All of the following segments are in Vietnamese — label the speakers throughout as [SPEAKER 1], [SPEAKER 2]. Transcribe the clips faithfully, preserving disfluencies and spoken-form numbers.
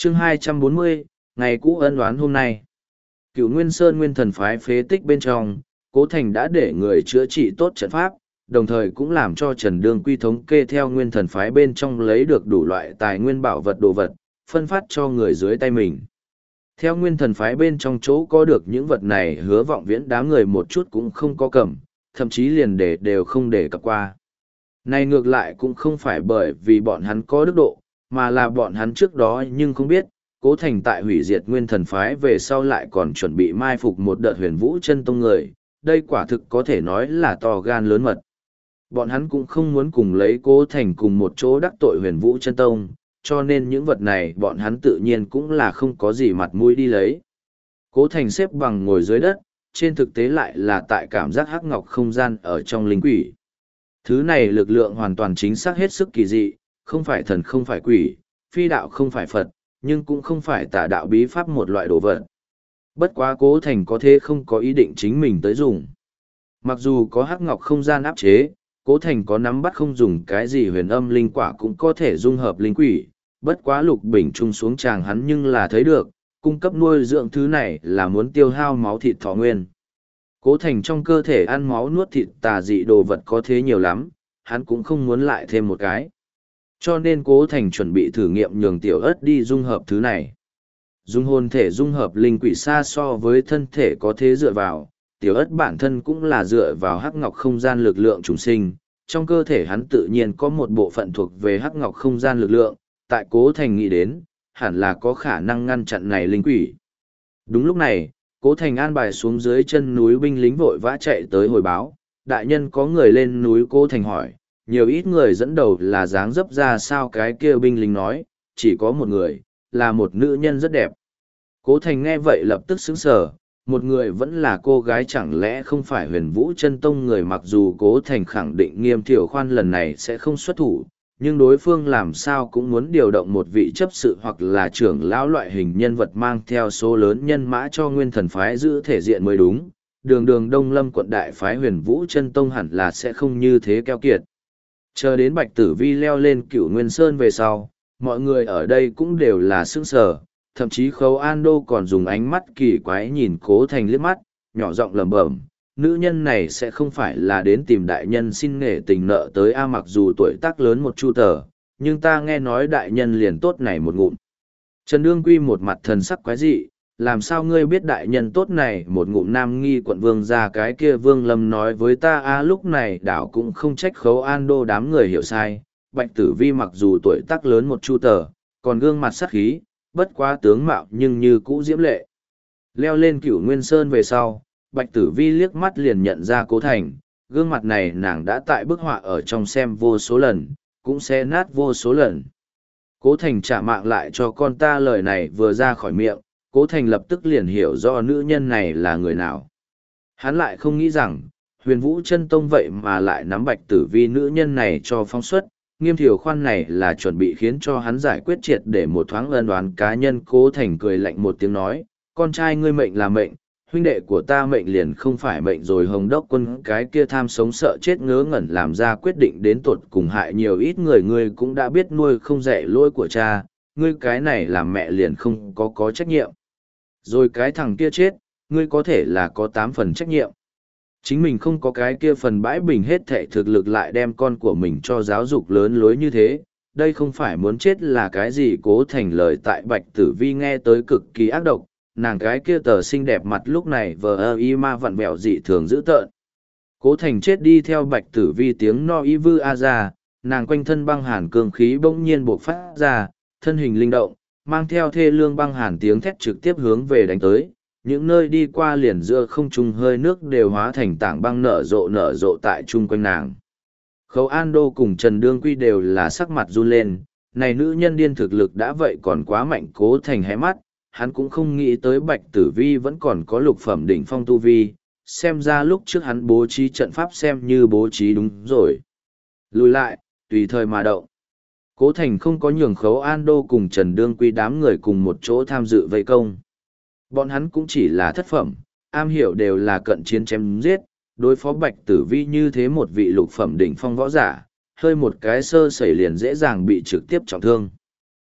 [SPEAKER 1] Chương hai trăm bốn mươi, ngày cũ ân oán hôm nay. Cựu Nguyên Sơn Nguyên Thần phái phế tích bên trong, Cố Thành đã để người chữa trị tốt trận pháp, đồng thời cũng làm cho Trần Đương Quy thống kê theo Nguyên Thần phái bên trong lấy được đủ loại tài nguyên bảo vật đồ vật, phân phát cho người dưới tay mình. Theo Nguyên Thần phái bên trong chỗ có được những vật này, Hứa Vọng Viễn đám người một chút cũng không có cầm, thậm chí liền để đều không để cập qua. Này ngược lại cũng không phải bởi vì bọn hắn có đức độ, mà là bọn hắn trước đó nhưng không biết, Cố Thành tại hủy diệt Nguyên Thần phái về sau lại còn chuẩn bị mai phục một đợt Huyền Vũ Chân Tông người, đây quả thực có thể nói là to gan lớn mật. Bọn hắn cũng không muốn cùng lấy Cố Thành cùng một chỗ đắc tội Huyền Vũ Chân Tông, cho nên những vật này bọn hắn tự nhiên cũng là không có gì mặt mũi đi lấy. Cố Thành xếp bằng ngồi dưới đất, trên thực tế lại là tại cảm giác hắc ngọc không gian ở trong linh quỷ. Thứ này lực lượng hoàn toàn chính xác hết sức kỳ dị, không phải thần không phải quỷ, phi đạo không phải Phật, nhưng cũng không phải tà đạo bí pháp một loại đồ vật. Bất quá Cố Thành có thế không có ý định chính mình tới dùng. Mặc dù có hắc ngọc không gian áp chế, Cố Thành có nắm bắt không dùng cái gì huyền âm linh quả cũng có thể dung hợp linh quỷ, bất quá Lục Bình trung xuống chàng hắn nhưng là thấy được, cung cấp nuôi dưỡng thứ này là muốn tiêu hao máu thịt thọ nguyên. Cố Thành trong cơ thể ăn máu nuốt thịt tà dị đồ vật có thế nhiều lắm, hắn cũng không muốn lại thêm một cái. Cho nên Cố Thành chuẩn bị thử nghiệm nhường tiểu ớt đi dung hợp thứ này. Dung hồn thể dung hợp linh quỷ xa so với thân thể có thế dựa vào, tiểu ớt bản thân cũng là dựa vào hắc ngọc không gian lực lượng trùng sinh, trong cơ thể hắn tự nhiên có một bộ phận thuộc về hắc ngọc không gian lực lượng, tại Cố Thành nghĩ đến, hẳn là có khả năng ngăn chặn này linh quỷ. Đúng lúc này, Cố Thành an bài xuống dưới chân núi binh lính vội vã chạy tới hồi báo, đại nhân có người lên núi. Cố Thành hỏi, nhiều ít người dẫn đầu là dáng dấp ra sao? Cái kia binh lính nói, chỉ có một người, là một nữ nhân rất đẹp. Cố Thành nghe vậy lập tức sững sờ, một người vẫn là cô gái, chẳng lẽ không phải Huyền Vũ Chân Tông người? Mặc dù Cố Thành khẳng định Nghiêm Thiểu Khoan lần này sẽ không xuất thủ, nhưng đối phương làm sao cũng muốn điều động một vị chấp sự hoặc là trưởng lão loại hình nhân vật mang theo số lớn nhân mã cho Nguyên Thần phái giữ thể diện mới đúng. Đường đường Đông Lâm quận đại phái Huyền Vũ Chân Tông hẳn là sẽ không như thế keo kiệt. Chờ đến Bạch Tử Vi leo lên Cửu Nguyên Sơn về sau, mọi người ở đây cũng đều là sững sờ, thậm chí Khấu An Đô còn dùng ánh mắt kỳ quái nhìn Cố Thành liếc mắt, nhỏ giọng lẩm bẩm, nữ nhân này sẽ không phải là đến tìm đại nhân xin nghề tình nợ tới a? Mặc dù tuổi tác lớn một chu tờ, nhưng ta nghe nói đại nhân liền tốt này một ngụm. Trần Đương Quy một mặt thần sắc quái dị, làm sao ngươi biết đại nhân tốt này một ngụm? Nam Nghi quận vương ra cái kia Vương Lâm nói với ta a. Lúc này đảo cũng không trách Khấu An Đô đám người hiểu sai, Bạch Tử Vi mặc dù tuổi tác lớn một chu tờ, còn gương mặt sắc khí, bất quá tướng mạo nhưng như cũ diễm lệ. Leo lên Cửu Nguyên Sơn về sau, Bạch Tử Vi liếc mắt liền nhận ra Cố Thành, gương mặt này nàng đã tại bức họa ở trong xem vô số lần, cũng sẽ nát vô số lần. Cố Thành trả mạng lại cho con ta, lời này vừa ra khỏi miệng, Cố Thành lập tức liền hiểu rõ nữ nhân này là người nào. Hắn lại không nghĩ rằng, Huyền Vũ Chân Tông vậy mà lại nắm Bạch Tử Vi nữ nhân này cho phóng xuất, Nghiêm Thiểu Khoan này là chuẩn bị khiến cho hắn giải quyết triệt để một thoáng ân oán cá nhân. Cố Thành cười lạnh một tiếng nói, con trai ngươi mệnh là mệnh, huynh đệ của ta mệnh liền không phải mệnh rồi. Hồng Đốc Quân cái kia tham sống sợ chết ngớ ngẩn làm ra quyết định đến tột cùng hại nhiều ít người, ngươi cũng đã biết nuôi không dạy lỗi của cha, ngươi cái này làm mẹ liền không có có trách nhiệm. Rồi cái thằng kia chết, ngươi có thể là có tám phần trách nhiệm. Chính mình không có cái kia phần bãi bình hết thệ thực lực lại đem con của mình cho giáo dục lớn lối như thế, đây không phải muốn chết là cái gì? Cố Thành lời tại Bạch Tử Vi nghe tới cực kỳ ác độc, nàng cái kia tờ xinh đẹp mặt lúc này vờ ơ y ma vặn vẹo dị thường dữ tợn. Cố Thành chết đi theo Bạch Tử Vi tiếng no y vư a ra, nàng quanh thân băng hàn cương khí bỗng nhiên bộc phát ra, thân hình linh động, mang theo thê lương băng hàn tiếng thét trực tiếp hướng về đánh tới. Những nơi đi qua liền giữa không trung hơi nước đều hóa thành tảng băng nở rộ nở rộ tại chung quanh nàng. Khấu An Đô cùng Trần Đương Quy đều là sắc mặt run lên, này nữ nhân điên thực lực đã vậy còn quá mạnh. Cố Thành hé mắt, hắn cũng không nghĩ tới Bạch Tử Vi vẫn còn có lục phẩm đỉnh phong tu vi, xem ra lúc trước hắn bố trí trận pháp xem như bố trí đúng rồi. Lùi lại, tùy thời mà động. Cố Thành không có nhường Khấu An Đô cùng Trần Đương Quy đám người cùng một chỗ tham dự vây công. Bọn hắn cũng chỉ là thất phẩm, am hiểu đều là cận chiến chém giết, đối phó Bạch Tử Vi như thế một vị lục phẩm đỉnh phong võ giả, hơi một cái sơ sẩy liền dễ dàng bị trực tiếp trọng thương.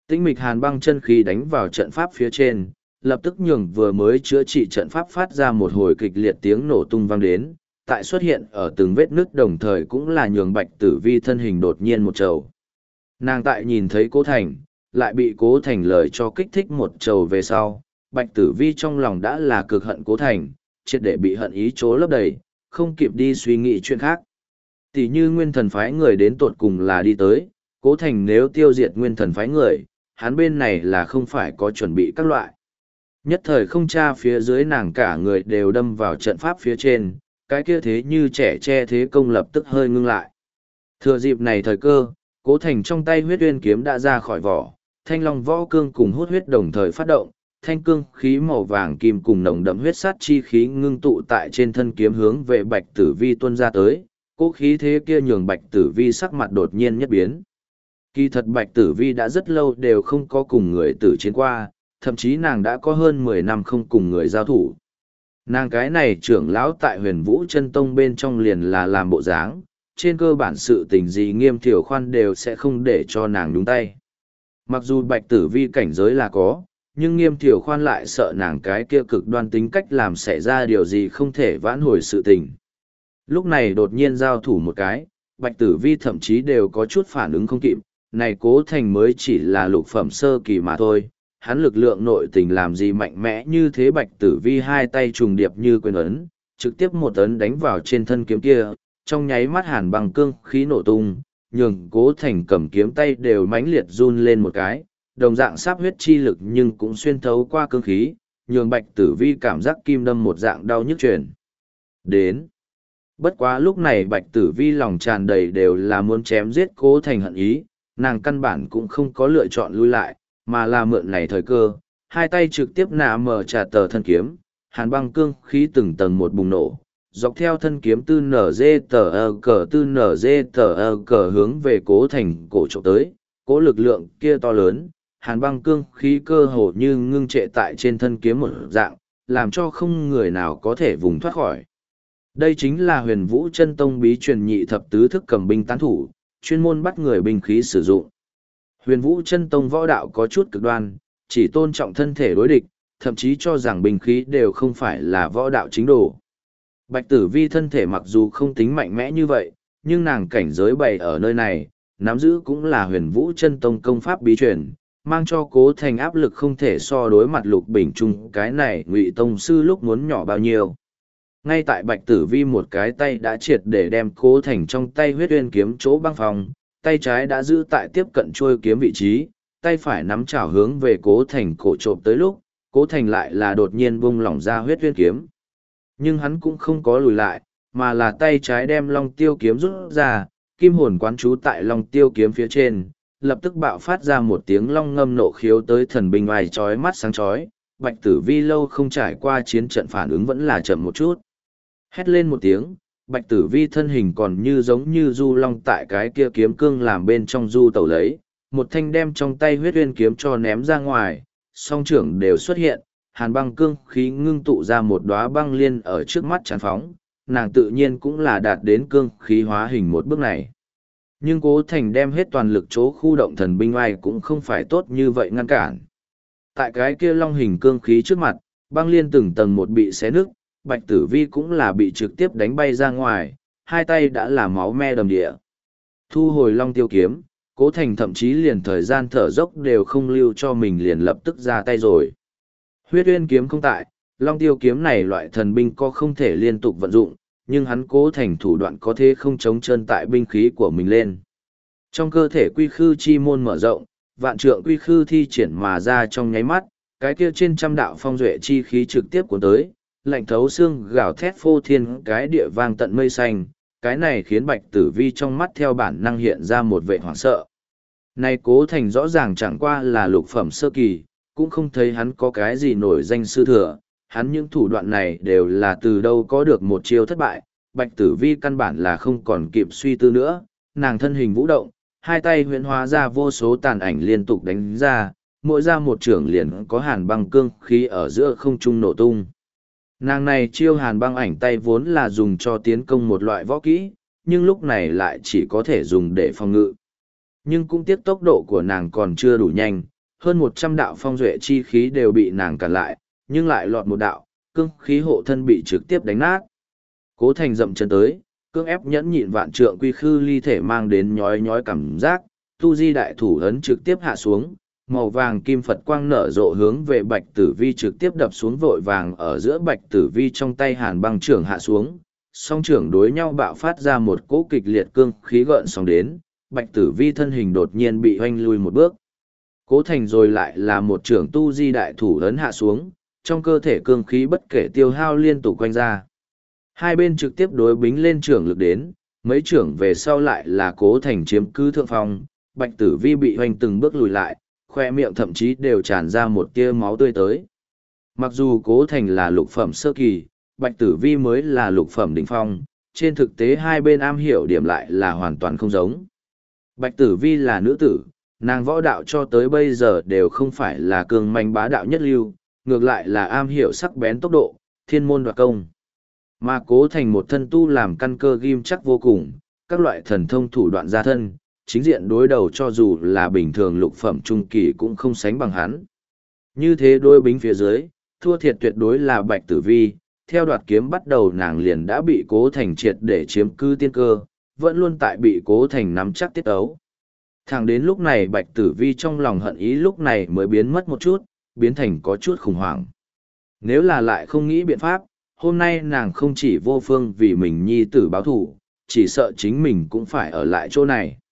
[SPEAKER 1] Tĩnh mịch hàn băng chân khí đánh vào trận pháp phía trên, lập tức nhường vừa mới chữa trị trận pháp phát ra một hồi kịch liệt tiếng nổ tung vang đến, tại xuất hiện ở từng vết nứt đồng thời cũng là nhường Bạch Tử Vi thân hình đột nhiên một trầu. Nàng tại nhìn thấy Cố Thành, lại bị Cố Thành lời cho kích thích một trầu về sau, Bạch Tử Vi trong lòng đã là cực hận Cố Thành, triệt để bị hận ý chố lấp đầy, không kịp đi suy nghĩ chuyện khác. Tỷ như nguyên thần phái người đến tột cùng là đi tới, Cố Thành nếu tiêu diệt nguyên thần phái người, hắn bên này là không phải có chuẩn bị các loại. Nhất thời không tra phía dưới nàng cả người đều đâm vào trận pháp phía trên, cái kia thế như trẻ che thế công lập tức hơi ngưng lại. Thừa dịp này thời cơ, Cố Thành trong tay huyết uyên kiếm đã ra khỏi vỏ, thanh long võ cương cùng hút huyết đồng thời phát động, thanh cương khí màu vàng kim cùng nồng đậm huyết sát chi khí ngưng tụ tại trên thân kiếm hướng về Bạch Tử Vi tuôn ra tới, cố khí thế kia nhường Bạch Tử Vi sắc mặt đột nhiên nhất biến. Kỳ thật Bạch Tử Vi đã rất lâu đều không có cùng người tử chiến qua, thậm chí nàng đã có hơn mười năm không cùng người giao thủ. Nàng cái này trưởng lão tại huyền vũ chân tông bên trong liền là làm bộ dáng, trên cơ bản sự tình gì nghiêm thiểu khoan đều sẽ không để cho nàng đúng tay. Mặc dù Bạch Tử Vi cảnh giới là có, nhưng nghiêm thiểu khoan lại sợ nàng cái kia cực đoan tính cách làm xảy ra điều gì không thể vãn hồi sự tình. Lúc này đột nhiên giao thủ một cái, Bạch Tử Vi thậm chí đều có chút phản ứng không kịp, này Cố Thành mới chỉ là lục phẩm sơ kỳ mà thôi, hắn lực lượng nội tình làm gì mạnh mẽ như thế. Bạch Tử Vi hai tay trùng điệp như quyền ấn, trực tiếp một ấn đánh vào trên thân kiếm kia, trong nháy mắt hàn băng cương khí nổ tung, nhường Cố Thành cầm kiếm tay đều mãnh liệt run lên một cái, đồng dạng sáp huyết chi lực nhưng cũng xuyên thấu qua cương khí, nhường Bạch Tử Vi cảm giác kim đâm một dạng đau nhức truyền đến. Bất quá lúc này Bạch Tử Vi lòng tràn đầy đều là muốn chém giết Cố Thành hận ý, nàng căn bản cũng không có lựa chọn lui lại, mà là mượn này thời cơ, hai tay trực tiếp nạ mở trả tờ thân kiếm, hàn băng cương khí từng tầng một bùng nổ, dọc theo thân kiếm tư nở dê tờ ơ cờ tư nở dê tờ ơ cờ hướng về Cố Thành cổ trộm tới, cố lực lượng kia to lớn, hàn băng cương khí cơ hồ như ngưng trệ tại trên thân kiếm một dạng, làm cho không người nào có thể vùng thoát khỏi. Đây chính là huyền vũ chân tông bí truyền nhị thập tứ thức cầm binh tán thủ, chuyên môn bắt người binh khí sử dụng. Huyền vũ chân tông võ đạo có chút cực đoan, chỉ tôn trọng thân thể đối địch, thậm chí cho rằng binh khí đều không phải là võ đạo chính đồ. Bạch Tử Vi thân thể mặc dù không tính mạnh mẽ như vậy, nhưng nàng cảnh giới bày ở nơi này, nắm giữ cũng là huyền vũ chân tông công pháp bí truyền, mang cho Cố Thành áp lực không thể so đối mặt Lục Bình Trung cái này Ngụy tông sư lúc muốn nhỏ bao nhiêu. Ngay tại Bạch Tử Vi một cái tay đã triệt để đem Cố Thành trong tay huyết uyên kiếm chỗ băng phòng, tay trái đã giữ tại tiếp cận trôi kiếm vị trí, tay phải nắm chảo hướng về Cố Thành cổ trộm tới lúc, Cố Thành lại là đột nhiên bung lỏng ra huyết uyên kiếm. Nhưng hắn cũng không có lùi lại, mà là tay trái đem Long Tiêu kiếm rút ra, kim hồn quán trú tại Long Tiêu kiếm phía trên, lập tức bạo phát ra một tiếng long ngâm nộ khiếu tới thần binh oai chói mắt sáng chói. Bạch Tử Vi lâu không trải qua chiến trận phản ứng vẫn là chậm một chút. Hét lên một tiếng, Bạch Tử Vi thân hình còn như giống như du long tại cái kia kiếm cương làm bên trong du tẩu lấy, một thanh đem trong tay huyết uyên kiếm cho ném ra ngoài, song trưởng đều xuất hiện, hàn băng cương khí ngưng tụ ra một đóa băng liên ở trước mắt tràn phóng, nàng tự nhiên cũng là đạt đến cương khí hóa hình một bước này. Nhưng Cố Thành đem hết toàn lực chỗ khu động thần binh oai cũng không phải tốt như vậy ngăn cản. Tại cái kia long hình cương khí trước mặt, băng liên từng tầng một bị xé nứt, Bạch Tử Vi cũng là bị trực tiếp đánh bay ra ngoài, hai tay đã là máu me đầm địa. Thu hồi Long Tiêu kiếm, Cố Thành thậm chí liền thời gian thở dốc đều không lưu cho mình liền lập tức ra tay rồi. Huyết uyên kiếm không tại, Long Tiêu kiếm này loại thần binh có không thể liên tục vận dụng, nhưng hắn Cố Thành thủ đoạn có thể không chống chân tại binh khí của mình lên. Trong cơ thể quy khư chi môn mở rộng, vạn trượng quy khư thi triển mà ra trong nháy mắt, cái kia trên trăm đạo phong duệ chi khí trực tiếp cuốn tới, lạnh thấu xương gào thét phô thiên cái địa vang tận mây xanh, cái này khiến Bạch Tử Vi trong mắt theo bản năng hiện ra một vẻ hoảng sợ. Này Cố Thành rõ ràng chẳng qua là lục phẩm sơ kỳ, cũng không thấy hắn có cái gì nổi danh sư thừa, hắn những thủ đoạn này đều là từ đâu có được một chiêu thất bại. Bạch Tử Vi căn bản là không còn kịp suy tư nữa, nàng thân hình vũ động, hai tay huyễn hóa ra vô số tàn ảnh liên tục đánh ra, mỗi ra một trưởng liền có hàn băng cương khí ở giữa không trung nổ tung. Nàng này chiêu hàn băng ảnh tay vốn là dùng cho tiến công một loại võ kỹ, nhưng lúc này lại chỉ có thể dùng để phòng ngự. Nhưng cũng tiếc tốc độ của nàng còn chưa đủ nhanh, hơn một trăm đạo phong duệ chi khí đều bị nàng cản lại, nhưng lại lọt một đạo, cương khí hộ thân bị trực tiếp đánh nát. Cố Thành dậm chân tới, cương ép nhẫn nhịn vạn trượng quy khư ly thể mang đến nhói nhói cảm giác, tu di đại thủ ấn trực tiếp hạ xuống, màu vàng kim Phật quang nở rộ hướng về bạch tử vi trực tiếp đập xuống vội vàng ở giữa bạch tử vi trong tay hàn băng trưởng hạ xuống, song trưởng đối nhau bạo phát ra một cỗ kịch liệt cương khí gợn sóng đến, bạch tử vi thân hình đột nhiên bị hoanh lui một bước. Cố Thành rồi lại là một trưởng tu di đại thủ ấn hạ xuống, trong cơ thể cương khí bất kể tiêu hao liên tục quanh ra. Hai bên trực tiếp đối bính lên trưởng lực đến, mấy trưởng về sau lại là Cố Thành chiếm cứ thượng phong, bạch tử vi bị hoanh từng bước lùi lại, khoe miệng thậm chí đều tràn ra một tia máu tươi tới. Mặc dù Cố Thành là lục phẩm sơ kỳ, bạch tử vi mới là lục phẩm đỉnh phong, trên thực tế hai bên am hiểu điểm lại là hoàn toàn không giống. Bạch tử vi là nữ tử, nàng võ đạo cho tới bây giờ đều không phải là cường manh bá đạo nhất lưu, ngược lại là am hiểu sắc bén tốc độ, thiên môn đoạt công. Mà Cố Thành một thân tu làm căn cơ ghim chắc vô cùng, các loại thần thông thủ đoạn gia thân, chính diện đối đầu cho dù là bình thường lục phẩm trung kỳ cũng không sánh bằng hắn. Như thế đôi bính phía dưới, thua thiệt tuyệt đối là bạch tử vi, theo đoạt kiếm bắt đầu nàng liền đã bị Cố Thành triệt để chiếm cư tiên cơ, vẫn luôn tại bị Cố Thành nắm chắc tiết ấu. Thẳng đến lúc này bạch tử vi trong lòng hận ý lúc này mới biến mất một chút, biến thành có chút khủng hoảng. Nếu là lại không nghĩ biện pháp, hôm nay nàng không chỉ vô phương vì mình nhi tử báo thủ, chỉ sợ chính mình cũng phải ở lại chỗ này.